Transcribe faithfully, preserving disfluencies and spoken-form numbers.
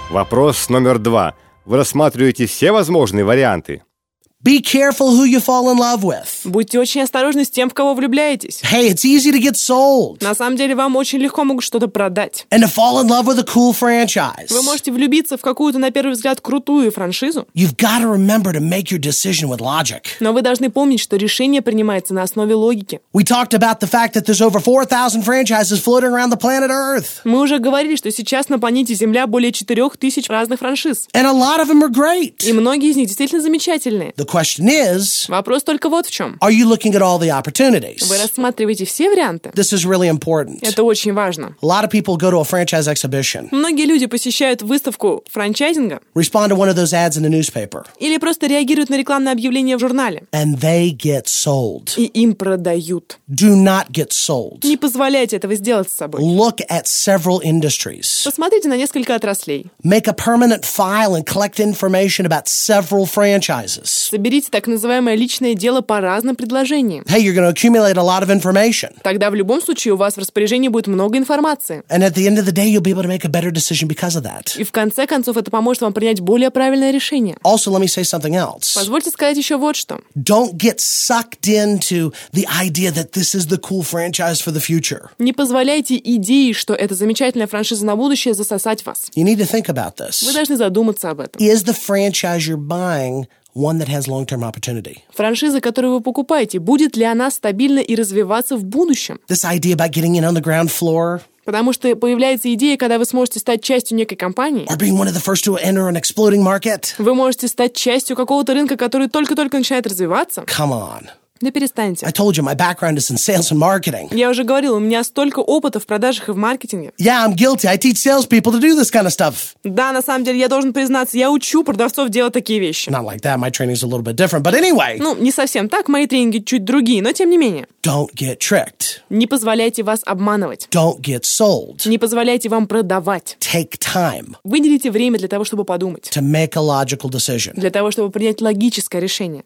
Вопрос номер два. Вы рассматриваете все возможные варианты? Be careful who you fall in love with. Будьте очень осторожны с тем, в кого влюбляетесь. Hey, it's easy to get sold На самом деле, вам очень легко могут что-то продать. and to fall in love with a cool franchise. Вы можете влюбиться в какую-то, на первый взгляд, крутую франшизу, You've got to remember to make your decision with logic. но вы должны помнить, что решение принимается на основе логики. We talked about the fact that there's over four thousand franchises floating around the planet Earth. Мы уже говорили, что сейчас на планете Земля более четырех тысяч разных франшиз. And a lot of them are great. И многие из них действительно замечательные. The question is, Вопрос только вот в чем. are you looking at all the opportunities? Вы рассматриваете все варианты? This is really important. Это очень важно. A lot of people go to a franchise exhibition, Многие люди посещают выставку франчайзинга respond to one of those ads in the newspaper, или просто реагируют на рекламное объявление в журнале, and they get sold. и им продают. Do not get sold. Не позволяйте этого сделать с собой. Look at several industries. Посмотрите на несколько отраслей. Make a permanent file and collect information about several franchises. Соберите так называемое личное дело по разным предложениям. Hey, you're going to accumulate a lot of information. Тогда в любом случае у вас в распоряжении будет много информации. And at the end of the day, you'll be able to make a better decision because of that. И в конце концов это поможет вам принять более правильное решение. Also, let me say something else. Позвольте сказать еще вот что. Don't get sucked into the idea that this is the cool franchise for the future. Не позволяйте идее, что это замечательная франшиза на будущее, засосать вас. You need to think about this. Вы должны задуматься об этом. Is the franchise you're buying one that has long-term opportunity? Франшиза, которую вы покупаете, будет ли она стабильна и развиваться в будущем? This idea about getting in on the ground floor Потому что появляется идея, когда вы сможете стать частью некой компании. or being one of the first to enter an exploding market? Вы можете стать частью какого-то рынка, который только-только начинает развиваться. Come on. Да перестаньте. I told you my background is in sales and marketing. Я уже говорила, у меня столько опыта в продажах и в маркетинге. Yeah, I'm guilty. I teach salespeople to do this kind of stuff. Да, на самом деле, я должен признаться, я учу продавцов делать такие вещи. Not like that. My training's a little bit different. But anyway, Ну, не совсем так, мои тренинги чуть другие, но тем не менее. don't get tricked. Не позволяйте вас обманывать. Don't get sold. Не позволяйте вам продавать. Take time Выделите время для того, чтобы подумать. to make a logical decision. Для того, чтобы принять логическое решение.